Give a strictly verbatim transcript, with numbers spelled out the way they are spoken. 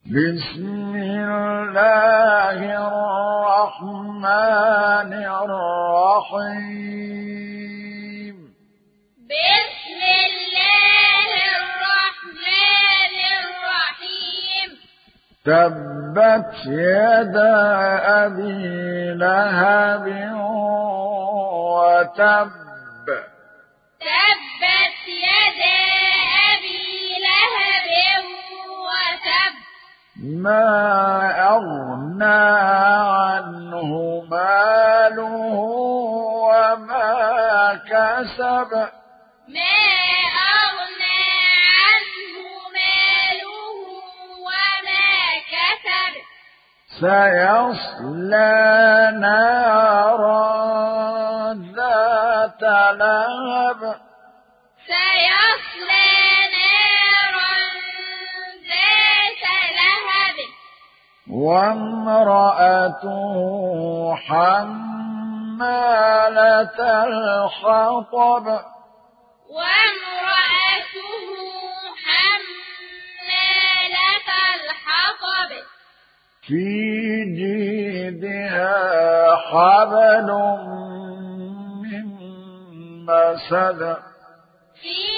بسم الله الرحمن الرحيم بسم الله الرحمن الرحيم تبت يدا أبي لهب وتب تبت يدا أبي لهب وتب ما أغنى عنه ماله وما كسب ما أغنى عنه ماله وما كسب سيصلى نارا ذات لهب سيصلى نارا ذات لهب وامرأته حمالة الحطب وامرأته حمالة الحطب في جيدها حبل من مسد في